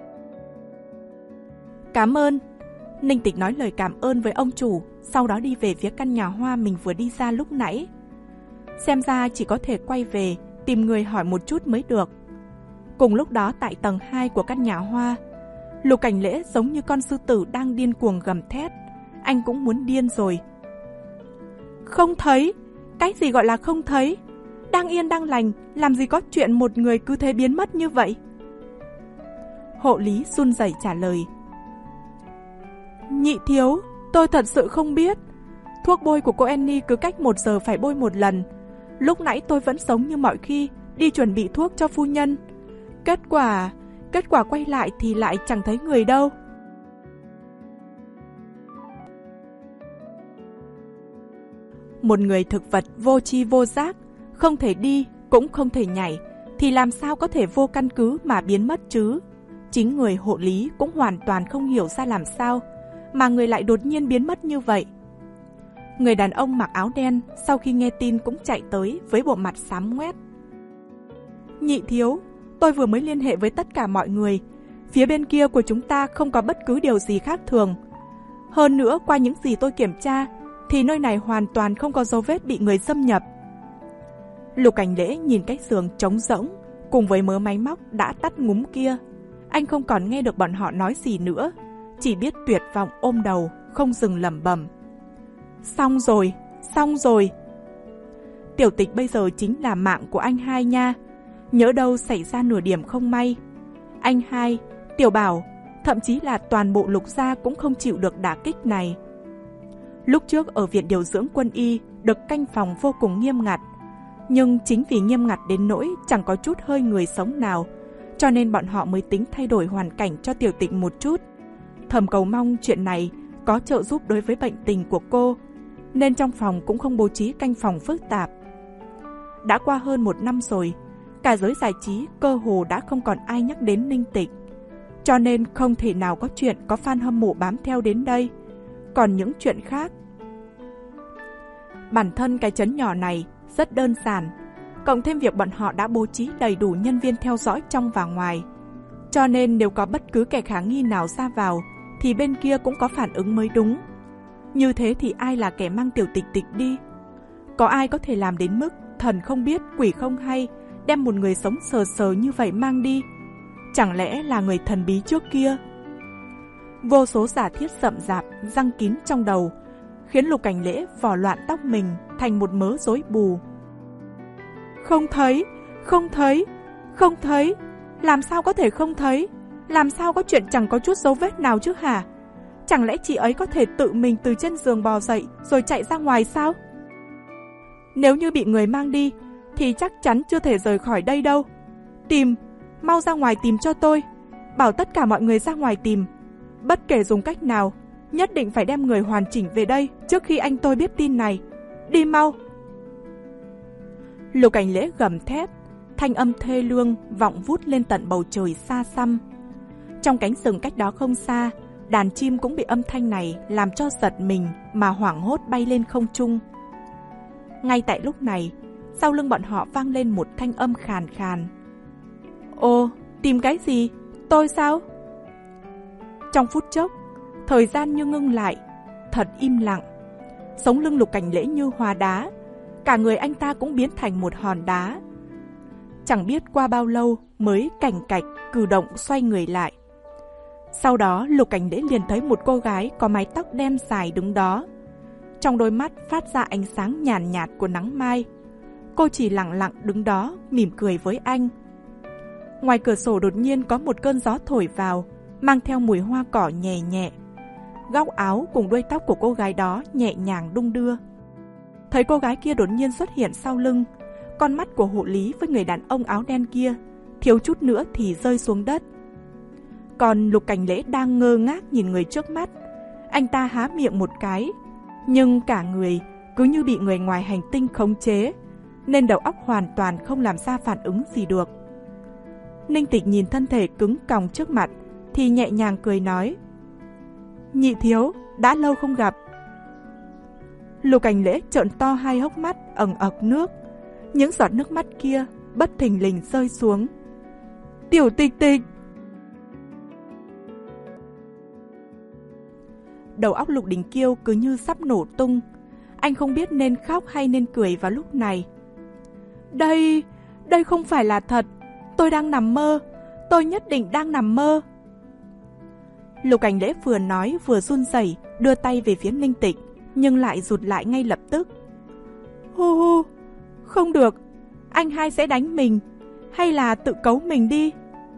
Cảm ơn. Ninh Tịch nói lời cảm ơn với ông chủ, sau đó đi về phía căn nhà hoa mình vừa đi ra lúc nãy. Xem ra chỉ có thể quay về, tìm người hỏi một chút mới được. Cùng lúc đó tại tầng hai của căn nhà hoa, Lục Cảnh Lễ giống như con sư tử đang điên cuồng gầm thét. Anh cũng muốn điên rồi. Không thấy? Cái gì gọi là không thấy? Đang yên đang lành, làm gì có chuyện một người cứ thế biến mất như vậy? Hộ lý run rẩy trả lời. Nhị thiếu, tôi thật sự không biết. Thuốc bôi của cô Annie cứ cách một giờ phải bôi một lần. Lúc nãy tôi vẫn sống như mọi khi, đi chuẩn bị thuốc cho phu nhân. Kết quả, kết quả quay lại thì lại chẳng thấy người đâu. Một người thực vật vô tri vô giác, không thể đi, cũng không thể nhảy, thì làm sao có thể vô căn cứ mà biến mất chứ? Chính người hộ lý cũng hoàn toàn không hiểu ra làm sao, mà người lại đột nhiên biến mất như vậy. Người đàn ông mặc áo đen sau khi nghe tin cũng chạy tới với bộ mặt xám ngoét. Nhị thiếu, tôi vừa mới liên hệ với tất cả mọi người. Phía bên kia của chúng ta không có bất cứ điều gì khác thường. Hơn nữa, qua những gì tôi kiểm tra, thì nơi này hoàn toàn không có dấu vết bị người xâm nhập. Lục Cảnh Lễ nhìn cái giường trống rỗng, cùng với mớ máy móc đã tắt ngúm kia. Anh không còn nghe được bọn họ nói gì nữa, chỉ biết tuyệt vọng ôm đầu, không dừng lẩm bẩm. Xong rồi, xong rồi. Tiểu Tịch bây giờ chính là mạng của anh hai nha. Nhỡ đâu xảy ra nửa điểm không may. Anh hai, Tiểu Bảo, thậm chí là toàn bộ Lục gia cũng không chịu được đả kích này. Lúc trước ở viện điều dưỡng quân y được canh phòng vô cùng nghiêm ngặt. Nhưng chính vì nghiêm ngặt đến nỗi chẳng có chút hơi người sống nào, cho nên bọn họ mới tính thay đổi hoàn cảnh cho Tiểu Tịch một chút. Thầm cầu mong chuyện này có trợ giúp đối với bệnh tình của cô, nên trong phòng cũng không bố trí canh phòng phức tạp. Đã qua hơn một năm rồi, cả giới giải trí cơ hồ đã không còn ai nhắc đến Ninh Tịch, cho nên không thể nào có chuyện có fan hâm mộ bám theo đến đây. Còn những chuyện khác, bản thân cái trấn nhỏ này rất đơn giản, cộng thêm việc bọn họ đã bố trí đầy đủ nhân viên theo dõi trong và ngoài, cho nên nếu có bất cứ kẻ khả nghi nào ra vào thì bên kia cũng có phản ứng mới đúng. Như thế thì ai là kẻ mang Tiểu Tịch Tịch đi? Có ai có thể làm đến mức thần không biết quỷ không hay, đem một người sống sờ sờ như vậy mang đi? Chẳng lẽ là người thần bí trước kia? Vô số giả thiết rậm rạp răng kín trong đầu, khiến Lục Cảnh Lễ vò loạn tóc mình thành một mớ rối bù. Không thấy, không thấy, không thấy. Làm sao có thể không thấy? Làm sao có chuyện chẳng có chút dấu vết nào chứ hả? Chẳng lẽ chị ấy có thể tự mình từ trên giường bò dậy rồi chạy ra ngoài sao? Nếu như bị người mang đi thì chắc chắn chưa thể rời khỏi đây đâu. Tìm, mau ra ngoài tìm cho tôi. Bảo tất cả mọi người ra ngoài tìm. Bất kể dùng cách nào, nhất định phải đem người hoàn chỉnh về đây trước khi anh tôi biết tin này. Đi mau. Lục Cảnh Lễ gầm thét, thanh âm thê lương vọng vút lên tận bầu trời xa xăm. Trong cánh rừng cách đó không xa, đàn chim cũng bị âm thanh này làm cho giật mình mà hoảng hốt bay lên không trung. Ngay tại lúc này, sau lưng bọn họ vang lên một thanh âm khàn khàn. Ồ, tìm cái gì? Tôi sao? Trong phút chốc, thời gian như ngưng lại, thật im lặng. Sống lưng Lục Cảnh Lễ như hóa đá, cả người anh ta cũng biến thành một hòn đá. Chẳng biết qua bao lâu mới cảnh cạch cử động xoay người lại. Sau đó Lục Cảnh Lễ liền thấy một cô gái có mái tóc đen dài đứng đó. Trong đôi mắt phát ra ánh sáng nhàn nhạt của nắng mai. Cô chỉ lặng lặng đứng đó mỉm cười với anh. Ngoài cửa sổ đột nhiên có một cơn gió thổi vào, mang theo mùi hoa cỏ nhẹ nhẹ. Góc áo cùng đuôi tóc của cô gái đó nhẹ nhàng đung đưa. Thấy cô gái kia đột nhiên xuất hiện sau lưng, con mắt của hộ lý với người đàn ông áo đen kia thiếu chút nữa thì rơi xuống đất. Còn Lục Cảnh Lễ đang ngơ ngác nhìn người trước mắt. Anh ta há miệng một cái, nhưng cả người cứ như bị người ngoài hành tinh khống chế, nên đầu óc hoàn toàn không làm ra phản ứng gì được. Ninh Tịch nhìn thân thể cứng còng trước mặt thì nhẹ nhàng cười nói: Nhị thiếu, đã lâu không gặp. Lục Cảnh Lễ trợn to hai hốc mắt ẩn ực nước. Những giọt nước mắt kia bất thình lình rơi xuống. Tiểu Tịch Tịch! Đầu óc Lục Đình Kiêu cứ như sắp nổ tung. Anh không biết nên khóc hay nên cười vào lúc này. Đây, đây không phải là thật. Tôi đang nằm mơ. Tôi nhất định đang nằm mơ. Lục Cảnh Lễ vừa nói vừa run rẩy đưa tay về phía Ninh Tịch, nhưng lại rụt lại ngay lập tức. Hu hu, không được, anh hai sẽ đánh mình, hay là tự cấu mình đi.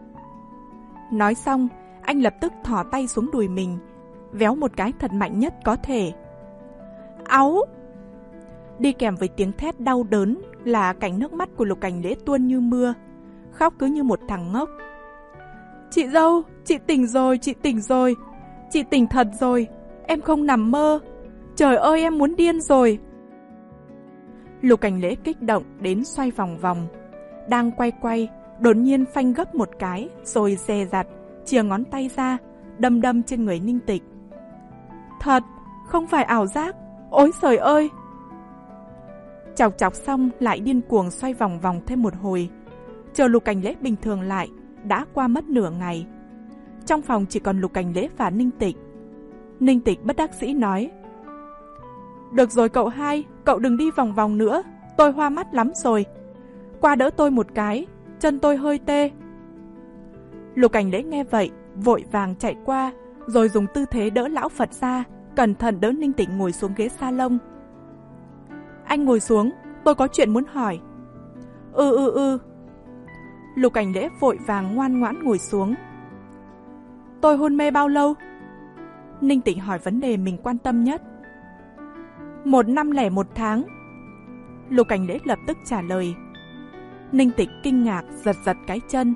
Nói xong, anh lập tức thò tay xuống đùi mình, véo một cái thật mạnh nhất có thể. Áu! Đi kèm với tiếng thét đau đớn là cảnh nước mắt của Lục Cảnh Lễ tuôn như mưa, khóc cứ như một thằng ngốc. Chị dâu, chị tỉnh rồi, chị tỉnh rồi, chị tỉnh thật rồi, em không nằm mơ. Trời ơi, em muốn điên rồi. Lục Cảnh Lễ kích động đến xoay vòng vòng. Đang quay quay, đột nhiên phanh gấp một cái, rồi dè dặt, chìa ngón tay ra, đâm đâm trên người Ninh Tịch. Thật, không phải ảo giác, ôi trời ơi. Chọc chọc xong lại điên cuồng xoay vòng vòng thêm một hồi. Chờ Lục Cảnh Lễ bình thường lại, đã qua mất nửa ngày. Trong phòng chỉ còn Lục Cảnh Lễ và Ninh Tịch. Ninh Tịch bất đắc dĩ nói: Được rồi cậu hai, cậu đừng đi vòng vòng nữa, tôi hoa mắt lắm rồi. Qua đỡ tôi một cái, chân tôi hơi tê. Lục Cảnh Lễ nghe vậy, vội vàng chạy qua, rồi dùng tư thế đỡ lão Phật ra, cẩn thận đỡ Ninh Tịch ngồi xuống ghế salon. Anh ngồi xuống, tôi có chuyện muốn hỏi. Ừ ừ ừ. Lục Cảnh Lễ vội vàng ngoan ngoãn ngồi xuống. Tôi hôn mê bao lâu? Ninh Tịch hỏi vấn đề mình quan tâm nhất. Một năm lẻ một tháng. Lục Cảnh Lễ lập tức trả lời. Ninh Tịch kinh ngạc giật giật cái chân.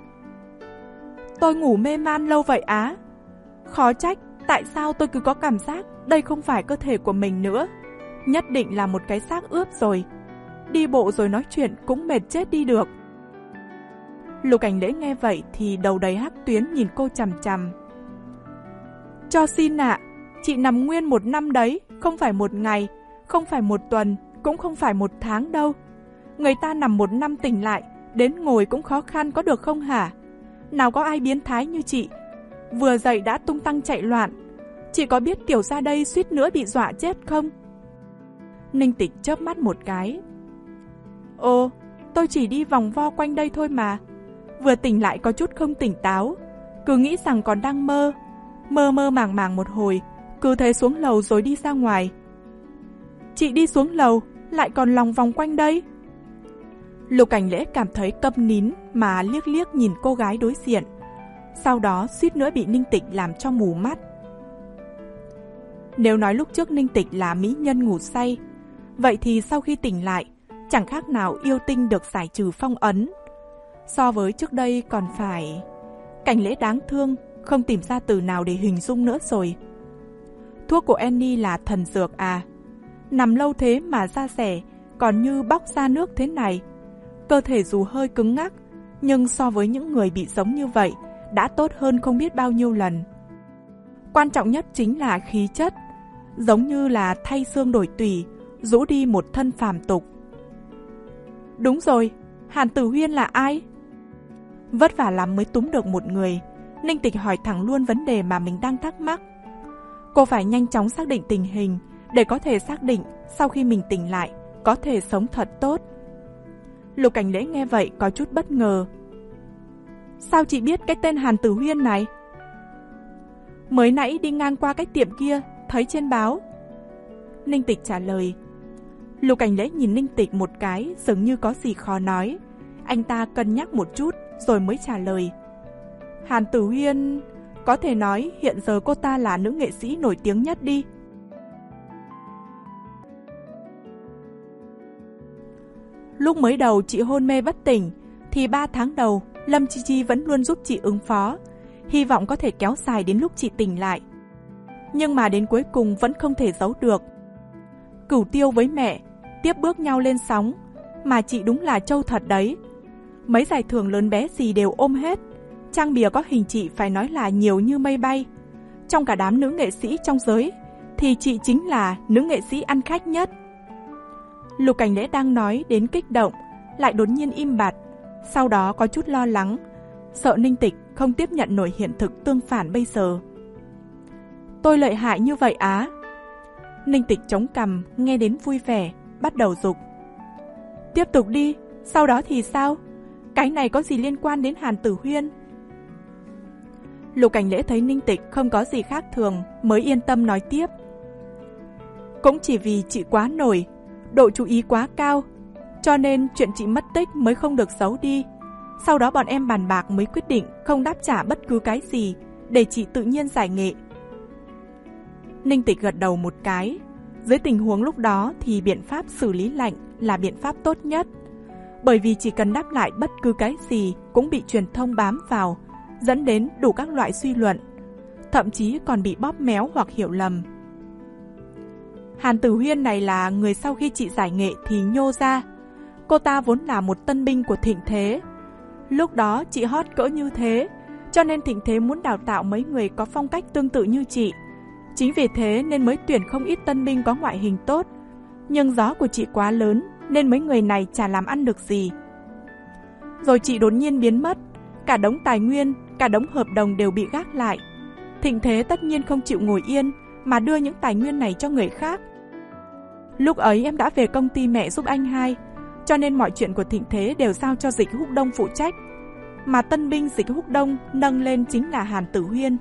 Tôi ngủ mê man lâu vậy á? Khó trách tại sao tôi cứ có cảm giác đây không phải cơ thể của mình nữa. Nhất định là một cái xác ướp rồi. Đi bộ rồi nói chuyện cũng mệt chết đi được. Lục Cảnh Lễ nghe vậy thì đầu đầy hắc tuyến nhìn cô chằm chằm. Cho xin ạ, à, chị nằm nguyên một năm đấy, không phải một ngày, không phải một tuần, cũng không phải một tháng đâu. Người ta nằm một năm tỉnh lại, đến ngồi cũng khó khăn có được không hả? Nào có ai biến thái như chị, vừa dậy đã tung tăng chạy loạn. Chị có biết tiểu ra đây suýt nữa bị dọa chết không? Ninh Tịch chớp mắt một cái. Ồ, tôi chỉ đi vòng vo quanh đây thôi mà. Vừa tỉnh lại có chút không tỉnh táo, cứ nghĩ rằng còn đang mơ. Mơ mơ màng màng một hồi, cứ thế xuống lầu rồi đi ra ngoài. Chị đi xuống lầu, lại còn lòng vòng quanh đây. Lục Cảnh Lễ cảm thấy câm nín mà liếc liếc nhìn cô gái đối diện. Sau đó suýt nữa bị Ninh Tịch làm cho mù mắt. Nếu nói lúc trước Ninh Tịch là mỹ nhân ngủ say, vậy thì sau khi tỉnh lại, chẳng khác nào yêu tinh được giải trừ phong ấn. So với trước đây còn phải... Cảnh Lễ đáng thương, không tìm ra từ nào để hình dung nữa rồi. Thuốc của Annie là thần dược à? Nằm lâu thế mà da rẻ còn như bóc ra nước thế này. Cơ thể dù hơi cứng ngắc, nhưng so với những người bị giống như vậy đã tốt hơn không biết bao nhiêu lần. Quan trọng nhất chính là khí chất, giống như là thay xương đổi tủy, rũ đi một thân phàm tục. Đúng rồi, Hàn Tử Huyên là ai? Vất vả lắm mới túm được một người, Ninh Tịch hỏi thẳng luôn vấn đề mà mình đang thắc mắc. Cô phải nhanh chóng xác định tình hình để có thể xác định sau khi mình tỉnh lại có thể sống thật tốt. Lục Cảnh Lễ nghe vậy có chút bất ngờ. Sao chị biết cái tên Hàn Tử Huyên này? Mới nãy đi ngang qua cái tiệm kia, thấy trên báo. Ninh Tịch trả lời. Lục Cảnh Lễ nhìn Ninh Tịch một cái, dường như có gì khó nói. Anh ta cân nhắc một chút rồi mới trả lời. Hàn Tử Huyên, có thể nói hiện giờ cô ta là nữ nghệ sĩ nổi tiếng nhất đi. Lúc mới đầu chị hôn mê bất tỉnh, thì ba tháng đầu Lâm Chi Chi vẫn luôn giúp chị ứng phó, hy vọng có thể kéo dài đến lúc chị tỉnh lại. Nhưng mà đến cuối cùng vẫn không thể giấu được. Cửu Tiêu với mẹ tiếp bước nhau lên sóng, mà chị đúng là trâu thật đấy. Mấy giải thưởng lớn bé gì đều ôm hết, trang bìa có hình chị phải nói là nhiều như mây bay. Trong cả đám nữ nghệ sĩ trong giới, thì chị chính là nữ nghệ sĩ ăn khách nhất. Lục Cảnh Lễ đang nói đến kích động, lại đột nhiên im bặt, sau đó có chút lo lắng, sợ Ninh Tịch không tiếp nhận nổi hiện thực tương phản bây giờ. Tôi lợi hại như vậy á? Ninh Tịch chống cằm, nghe đến vui vẻ, bắt đầu giục. Tiếp tục đi, sau đó thì sao? Cái này có gì liên quan đến Hàn Tử Huyên? Lục Cảnh Lễ thấy Ninh Tịch không có gì khác thường mới yên tâm nói tiếp. Cũng chỉ vì chị quá nổi, độ chú ý quá cao, cho nên chuyện chị mất tích mới không được giấu đi. Sau đó bọn em bàn bạc mới quyết định không đáp trả bất cứ cái gì để chị tự nhiên giải nghệ. Ninh Tịch gật đầu một cái. Dưới tình huống lúc đó thì biện pháp xử lý lạnh là biện pháp tốt nhất. Bởi vì chỉ cần đáp lại bất cứ cái gì cũng bị truyền thông bám vào, dẫn đến đủ các loại suy luận, thậm chí còn bị bóp méo hoặc hiểu lầm. Hàn Tử Huyên này là người sau khi chị giải nghệ thì nhô ra. Cô ta vốn là một tân binh của Thịnh Thế. Lúc đó chị hot cỡ như thế, cho nên Thịnh Thế muốn đào tạo mấy người có phong cách tương tự như chị. Chính vì thế nên mới tuyển không ít tân binh có ngoại hình tốt. Nhưng gió của chị quá lớn nên mấy người này chả làm ăn được gì. Rồi chị đột nhiên biến mất, cả đống tài nguyên, cả đống hợp đồng đều bị gác lại. Thịnh Thế tất nhiên không chịu ngồi yên mà đưa những tài nguyên này cho người khác. Lúc ấy em đã về công ty mẹ giúp anh hai, cho nên mọi chuyện của Thịnh Thế đều giao cho Dịch Húc Đông phụ trách. Mà tân binh Dịch Húc Đông nâng lên chính là Hàn Tử Huyên.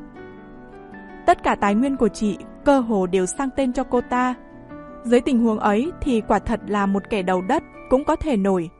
Tất cả tài nguyên của chị cơ hồ đều sang tên cho cô ta. Dưới tình huống ấy thì quả thật là một kẻ đầu đất cũng có thể nổi.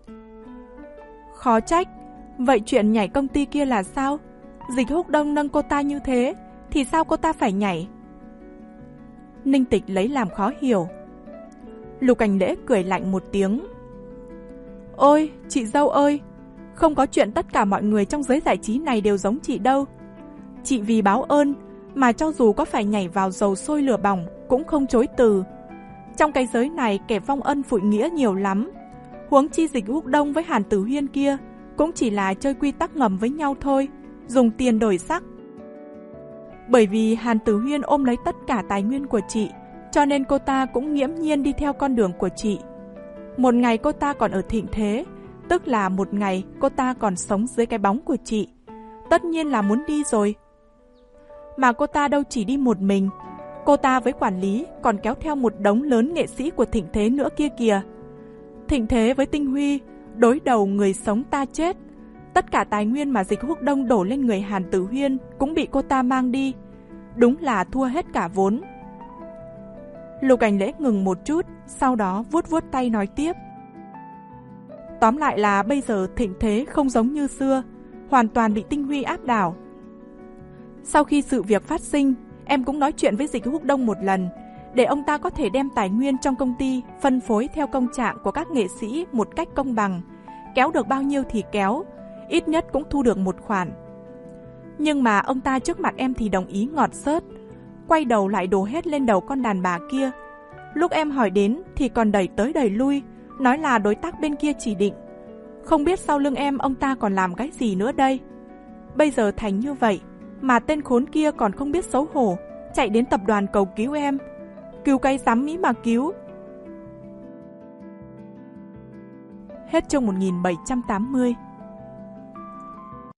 Khó trách. Vậy chuyện nhảy công ty kia là sao? Dịch Húc Đông nâng cô ta như thế thì sao cô ta phải nhảy? Ninh Tịch lấy làm khó hiểu. Lục Cảnh Lễ cười lạnh một tiếng. Ôi, chị dâu ơi, không có chuyện tất cả mọi người trong giới giải trí này đều giống chị đâu. Chị vì báo ơn mà cho dù có phải nhảy vào dầu sôi lửa bỏng cũng không chối từ. Trong cái giới này kẻ vong ân phụ nghĩa nhiều lắm. Huống chi Dịch Húc Đông với Hàn Tử Huyên kia cũng chỉ là chơi quy tắc ngầm với nhau thôi, dùng tiền đổi sắc. Bởi vì Hàn Tử Huyên ôm lấy tất cả tài nguyên của chị, cho nên cô ta cũng nghiễm nhiên đi theo con đường của chị. Một ngày cô ta còn ở Thịnh Thế, tức là một ngày cô ta còn sống dưới cái bóng của chị. Tất nhiên là muốn đi rồi. Mà cô ta đâu chỉ đi một mình, cô ta với quản lý còn kéo theo một đống lớn nghệ sĩ của Thịnh Thế nữa kia kìa. Thịnh Thế với Tinh Huy, đối đầu người sống ta chết. Tất cả tài nguyên mà Dịch Húc Đông đổ lên người Hàn Tử Huyên cũng bị cô ta mang đi. Đúng là thua hết cả vốn. Lục Cảnh Lễ ngừng một chút, sau đó vuốt vuốt tay nói tiếp. Tóm lại là bây giờ Thịnh Thế không giống như xưa, hoàn toàn bị Tinh Huy áp đảo. Sau khi sự việc phát sinh, em cũng nói chuyện với Dịch Húc Đông một lần, để ông ta có thể đem tài nguyên trong công ty phân phối theo công trạng của các nghệ sĩ một cách công bằng, kéo được bao nhiêu thì kéo, ít nhất cũng thu được một khoản. Nhưng mà ông ta trước mặt em thì đồng ý ngọt xớt, quay đầu lại đổ hết lên đầu con đàn bà kia. Lúc em hỏi đến thì còn đẩy tới đẩy lui, nói là đối tác bên kia chỉ định. Không biết sau lưng em ông ta còn làm cái gì nữa đây. Bây giờ thành như vậy, mà tên khốn kia còn không biết xấu hổ, chạy đến tập đoàn cầu cứu em. Cứu cái dám mỹ mà cứu. Hết chương một nghìn bảy trăm tám mươi.